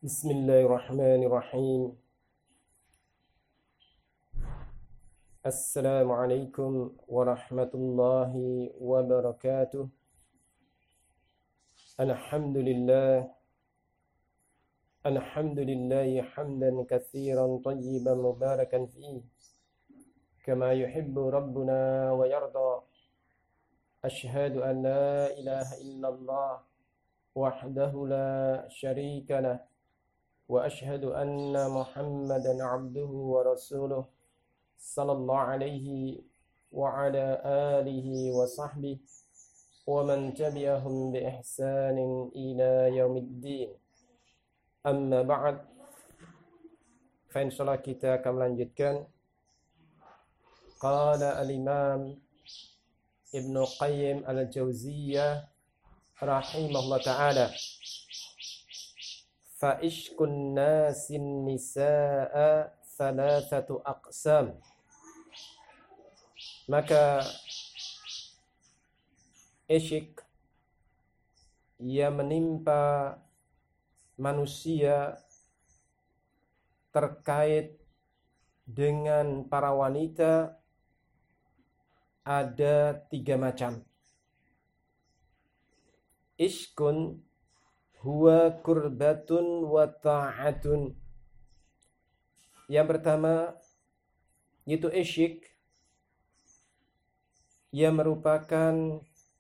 Bismillahirrahmanirrahim. Assalamualaikum warahmatullahi wabarakatuh. Alhamdulillah. Alhamdulillahi hamdan katsiran tayyiban mubarakan fihi. Kama yuhibbu rabbuna wa yarda. Ashhadu an la ilaha illallah wahdahu la syarika lah. Wa ashhadu anna Muhammadan abduhu wa rasuluh. Sallallahu alaihi wa ala alihi wa sahbihi wa man tabi'ahum bi ihsanin ila yaumiddin. Amma ba'd. Fa insyaallah kita akan melanjutkan qala al-imam Ibnu Qayyim al-Jauziyah rahimahullah ta'ala fa ishkun nasin nisaa thalathatu aqsam. Maka isyik yang menimpa manusia terkait dengan para wanita ada 3 macam. Iskun huwa kurbatun wa ta'atun. Yang pertama yaitu isyik yang merupakan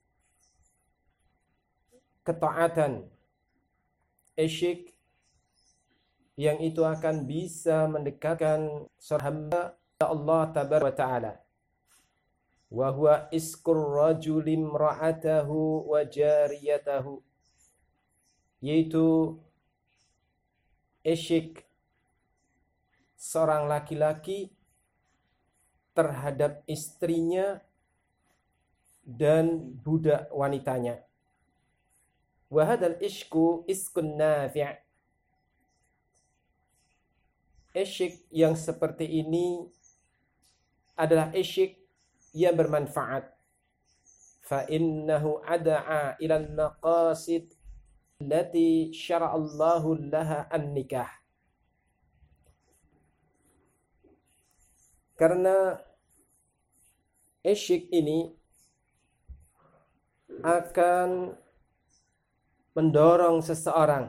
ketaatan. Isyik yang itu akan bisa mendekatkan seorang hamba Allah tabaraka wa taala. Wa huwa iskur rajulim ra'atahu wa jariyatahu. Yaitu isyik seorang laki-laki terhadap istrinya dan budak wanitanya. Wa hadzal isyku iskun nafi'. Isyik yang seperti ini adalah isyik yang bermanfaat. Fa innahu ad'a ila al-maqasid allati syara'allahu laha an-nikah. Karena isyik ini akan mendorong seseorang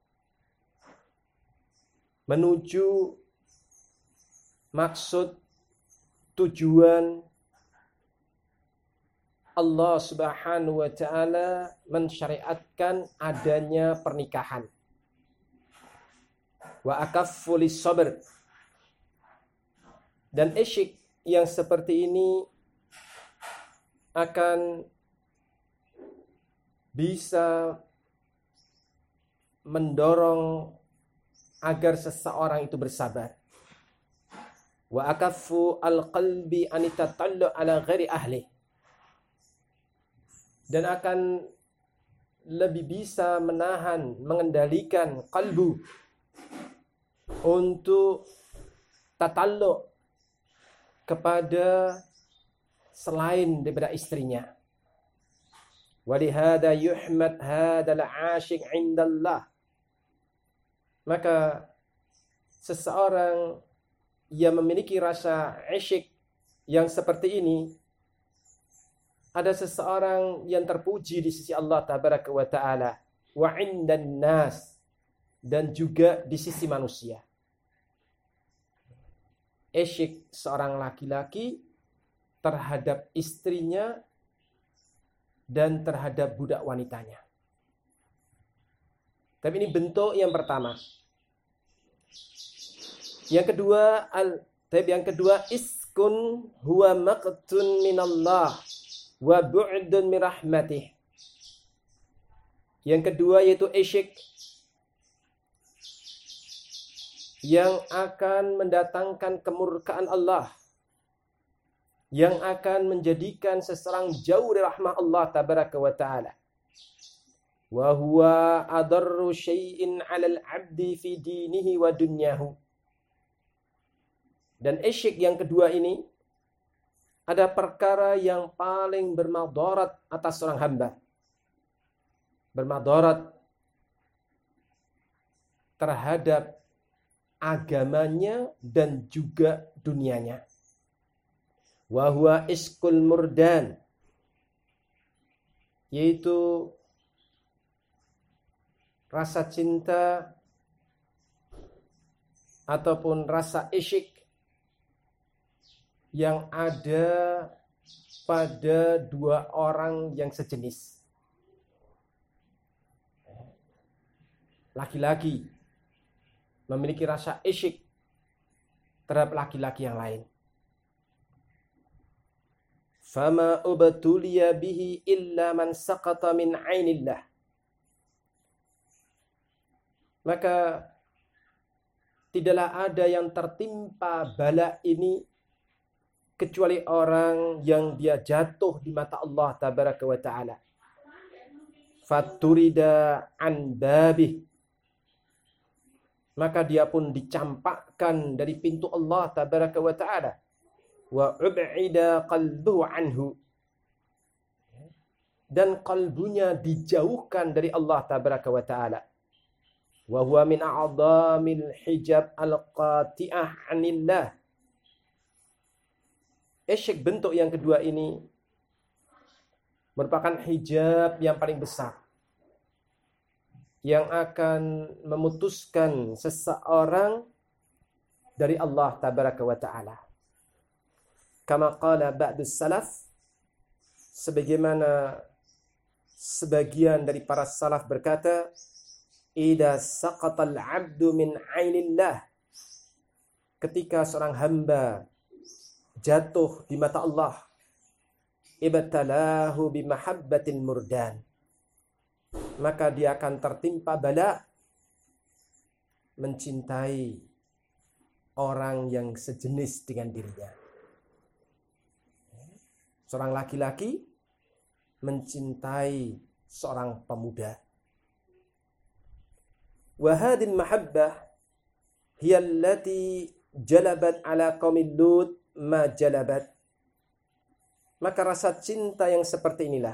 menuju maksud tujuan Allah Subhanahu wa taala mensyariatkan adanya pernikahan. Wa akaffu lis-sabr. Dan isyik yang seperti ini akan bisa mendorong agar seseorang itu bersabar. Wa akaffu al-qalbi an tatallu ala ghairi ahli. Dan akan lebih bisa menahan, mengendalikan kalbu untuk tatallu kepada selain daripada istrinya. Walihada yuhmad hadal asyik indallah. Maka seseorang yang memiliki rasa isyik yang seperti ini, ada seseorang yang terpuji di sisi Allah tabaraka wa ta'ala, wa indan nas, dan juga di sisi manusia. Isyik seorang laki-laki terhadap istrinya dan terhadap budak wanitanya. Tapi ini bentuk yang pertama. Yang kedua iskun huwa maqtun minallah wa bu'dun min rahmatih. Yang kedua yaitu isyik yang akan mendatangkan kemurkaan Allah, yang akan menjadikan seseorang jauh dari rahmat Allah tabaraka wa ta'ala. Wa huwa adarru syai'in 'alal 'abdi fi dinihi wa dunyahu. Dan isyik yang kedua ini ada perkara yang paling bermadarat atas seorang hamba. Bermadarat terhadap agamanya dan juga dunianya. Wa huwa iskul murdan, yaitu rasa cinta ataupun rasa isyik yang ada pada dua orang yang sejenis. Laki-laki memiliki rasa isyik terhadap laki-laki yang lain. Fama ubtuliya bihi illa man saqata min ainillah. Maka tidaklah ada yang tertimpa bala ini kecuali orang yang dia jatuh di mata Allah tabaraka wa ta'ala. Faturida an babih, maka dia pun dicampakkan dari pintu Allah tabaraka wa ta'ala. Wa ub'ida qalbuhu anhu, dan kalbunya dijauhkan dari Allah tabaraka wa ta'ala. Wa huwa min a'dhamil hijab al-qati'ah anillah. Isyik bentuk yang kedua ini merupakan hijab yang paling besar yang akan memutuskan seseorang dari Allah tabaraka wa ta'ala. Kama qala ba'dus salaf, sebagaimana sebagian dari para salaf berkata, idza saqatal 'abdu min 'ainillah, ketika seorang hamba jatuh di mata Allah, ibtalahu bimahabbatil murdan, maka dia akan tertimpa bala mencintai orang yang sejenis dengan dirinya. Seorang laki-laki mencintai seorang pemuda. Wa hadhihi mahabbah hiya allati jalabat ala qaumil Lut ma jalabat. Maka rasa cinta yang seperti inilah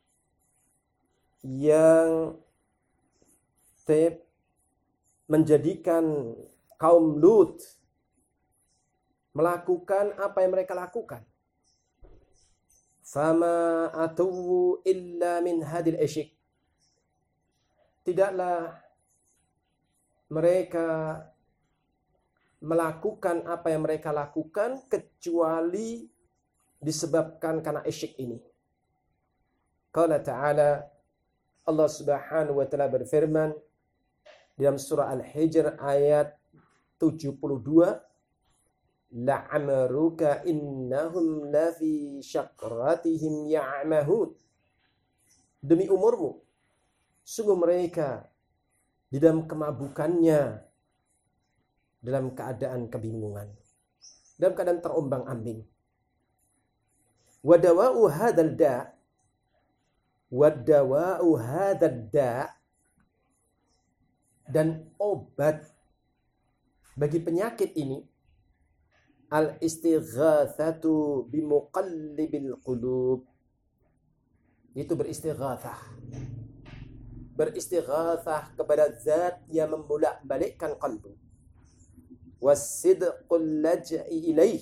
yang menjadikan kaum Lut melakukan apa yang mereka lakukan. Fama atuwu illa min hadil isyik. Tidaklah mereka melakukan apa yang mereka lakukan kecuali disebabkan karena isyik ini. Qala ta'ala, Allah Subhanahu wa ta'ala berfirman dalam surah Al-Hijr ayat 72, la'amruka innahum lafi syakratihim ya'mahun. Demi umurmu, sungguh mereka di dalam kemabukannya, dalam keadaan kebingungan, dalam keadaan terombang-ambing. Wadawa'u hadal da', wadawa'u hadal da', dan obat bagi penyakit ini, al-istighatsatu bimuqallibil qulub, itu beristighatsah. Beristighatsah kepada zat yang membolak-balikkan qalbu. Was-sidqul laj'i ilaih,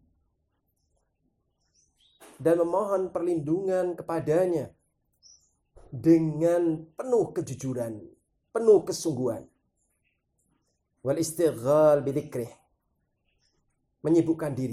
dan memohon perlindungan kepadanya dengan penuh kejujuran, penuh kesungguhan. Wal istighal bidzikrih, menyibukkan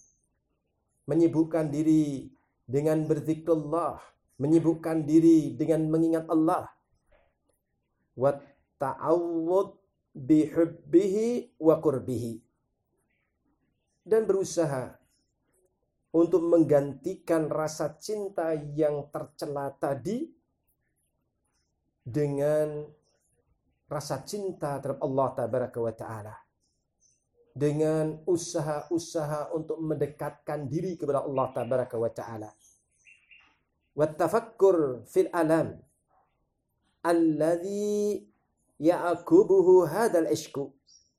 diri dengan berzikrullah, menyibukkan diri dengan mengingat Allah. Wa ta'awwud bihubbihi wa qurbihi, dan berusaha untuk menggantikan rasa cinta yang tercela tadi dengan rasa cinta terhadap Allah tabaraka wa ta'ala, dengan usaha-usaha untuk mendekatkan diri kepada Allah tabaraka wa ta'ala. Wa tafakkur fil alam alladhi ya'akubuhu hadal ishku,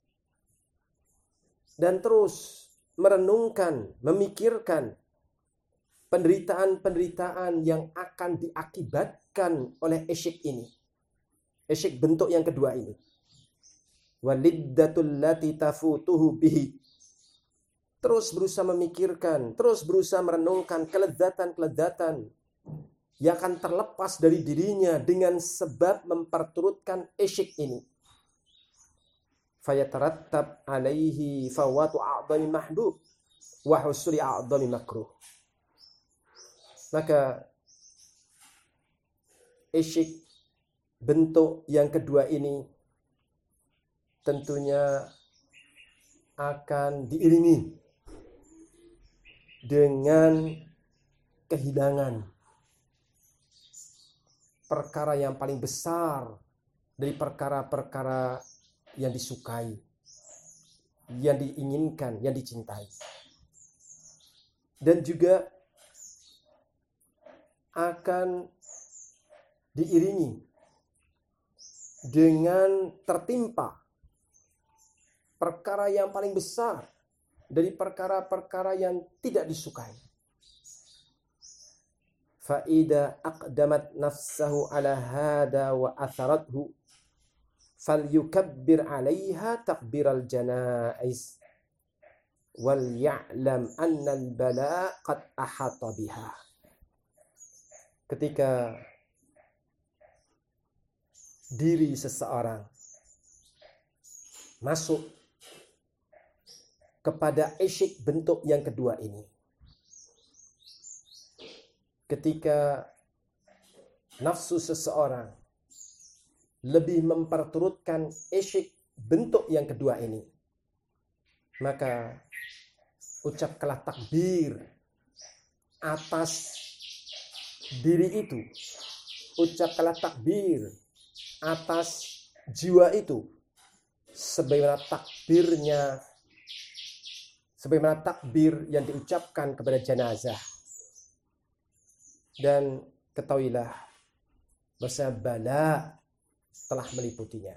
dan terus merenungkan, memikirkan penderitaan-penderitaan yang akan diakibatkan oleh isyik ini. Isyik bentuk yang kedua ini. waliddatul lati tafutuhu bihi. Terus berusaha memikirkan, terus berusaha merenungkan kelezatan-kelezatan yang akan terlepas dari dirinya dengan sebab memperturutkan isyik ini. Fayatarattab alaihi fawatu a'dami mahbub wa husuli a'dami makruh. Maka isyik bentuk yang kedua ini tentunya akan diiringi dengan kehilangan perkara yang paling besar dari perkara-perkara yang disukai, yang diinginkan, yang dicintai. Dan juga akan diiringi dengan tertimpa perkara yang paling besar dari perkara-perkara yang tidak disukai. Fa'ida aqdamat nafsahu ala hada wa atharathu falyukabbir 'alaiha takbiral janaiz wal ya'lam anna al-bala qad ahata biha. Ketika diri seseorang masuk kepada isyik bentuk yang kedua ini, ketika nafsu seseorang lebih memperturutkan isyik bentuk yang kedua ini, maka ucapkanlah takbir atas diri itu, ucapkanlah takbir atas jiwa itu, sebagaimana takbir yang diucapkan kepada jenazah. Dan ketahuilah bahwa bala telah meliputinya.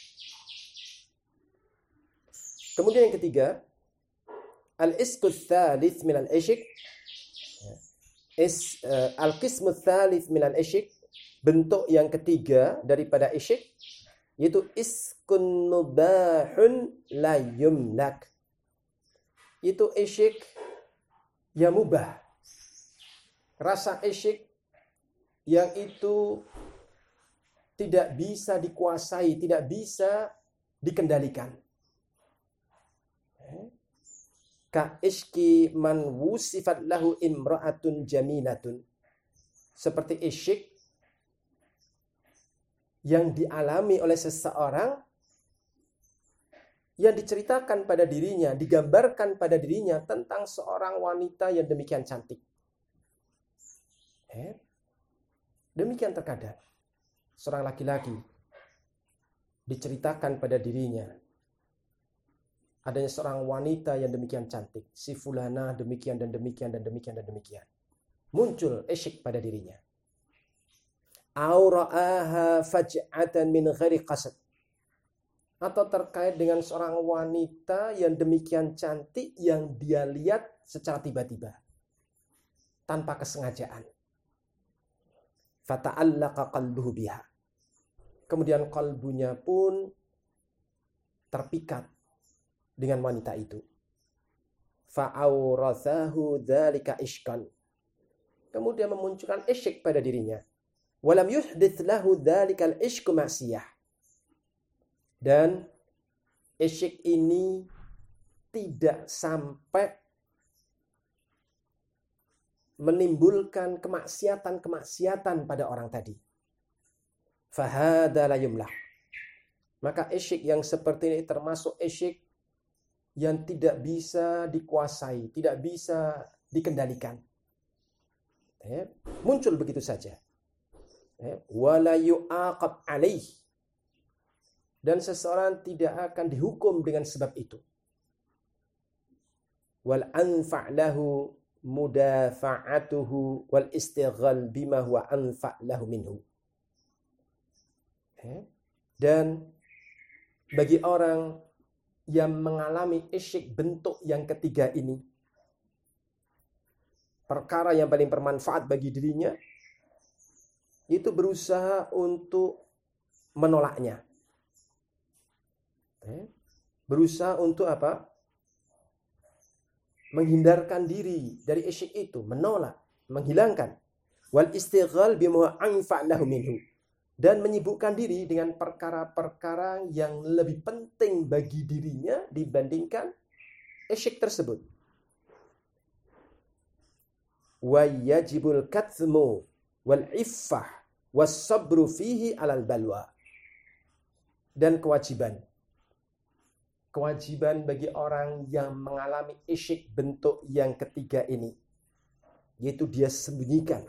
Kemudian yang ketiga, al-isqu tsalits min al-isyq, al-qismu tsalits min al-isyq, bentuk yang ketiga daripada isyq, yaitu iskun mubahun la yumlak. Itu isyq yang mubah, rasa isyq yang itu tidak bisa dikuasai, tidak bisa dikendalikan. Ka isyqi man wusifat lahu imra'atun jamilatun. Seperti isyq yang dialami oleh seseorang yang diceritakan pada dirinya, digambarkan pada dirinya tentang seorang wanita yang demikian cantik. Demikian terkadang seorang laki-laki diceritakan pada dirinya adanya seorang wanita yang demikian cantik, si fulana demikian dan demikian dan demikian dan demikian. Muncul isyik pada dirinya. Au ra'aha faj'atan min ghairi qasd. Atau terkait dengan seorang wanita yang demikian cantik yang dia lihat secara tiba-tiba, tanpa kesengajaan. Fata'allaqa qalbuhu biha. Kemudian kalbunya pun terpikat dengan wanita itu. Fa'aurathahu dzalika isyqan. Kemudian memunculkan isyq pada dirinya. Walam yuhdits lahu dzalikal isyqu ma'siyah. Dan isyq ini tidak sampai menimbulkan kemaksiatan pada orang tadi. Fahada la yumlah. Maka isyq yang seperti ini termasuk isyq yang tidak bisa dikuasai, tidak bisa dikendalikan. Muncul begitu saja. Wala yu'aqab alaih. Dan seseorang tidak akan dihukum dengan sebab itu. Wal anfa' lahu mudafa'atuhu wal istighal bima huwa anfa' lahu minhu. Dan bagi orang yang mengalami isyq bentuk yang ketiga ini, perkara yang paling bermanfaat bagi dirinya itu berusaha untuk menolaknya. Berusaha untuk apa? Menghindarkan diri dari isyik itu, menolak, menghilangkan. Wal istighal bima anfa' lahu minhu. Dan menyibukkan diri dengan perkara-perkara yang lebih penting bagi dirinya dibandingkan isyik tersebut. Wa yajibul katsmu wal iffah was sabru fihi alal balwa. Dan kewajiban bagi orang yang mengalami isyik bentuk yang ketiga ini, yaitu dia sembunyikan.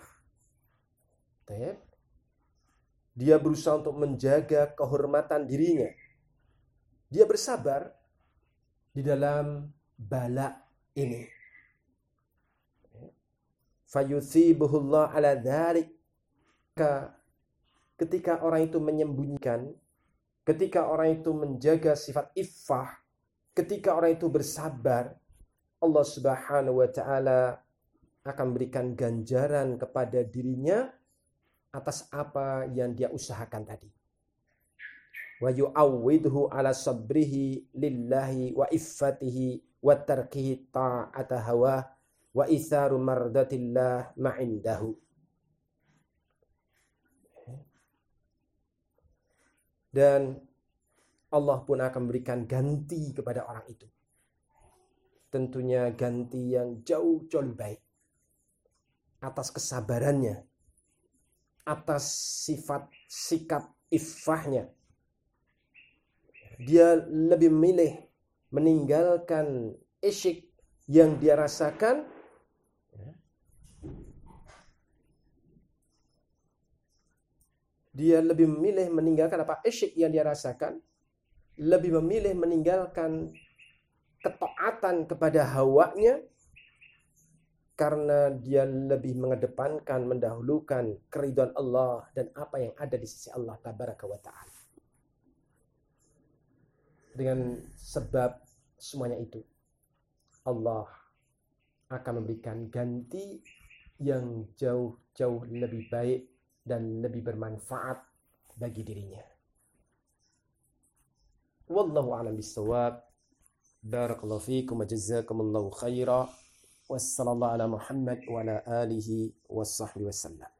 Dia berusaha untuk menjaga kehormatan dirinya. Dia bersabar di dalam bala ini. Fayuthibuhullah ala dzalik. Ketika orang itu menyembunyikan, ketika orang itu menjaga sifat iffah, ketika orang itu bersabar, Allah Subhanahu wa taala akan berikan ganjaran kepada dirinya atas apa yang dia usahakan tadi. Wa yu'awwidhu ala sabrihi lillahi wa iffatihi wa tarkihi ta'ata hawa wa itharu mardatillah ma'indahu. Dan Allah pun akan berikan ganti kepada orang itu. Tentunya ganti yang jauh lebih baik. Atas kesabarannya. Atas sifat sikap iffahnya. Dia lebih memilih meninggalkan isyik yang dia rasakan. Dia lebih memilih meninggalkan apa? Isyik yang dia rasakan. Lebih memilih meninggalkan ketaatan kepada hawanya. Karena dia lebih mengedepankan, mendahulukan keridhaan Allah dan apa yang ada di sisi Allah Tabaraka wa Ta'ala. Dengan sebab semuanya itu, Allah akan memberikan ganti yang jauh lebih baik dan lebih bermanfaat bagi dirinya. Wallahu a'lam bissawab. Barakallahu fiikum wa jazakumullahu khaira. Wassallallahu ala Muhammad wa ala alihi wa sahbihi wasallam.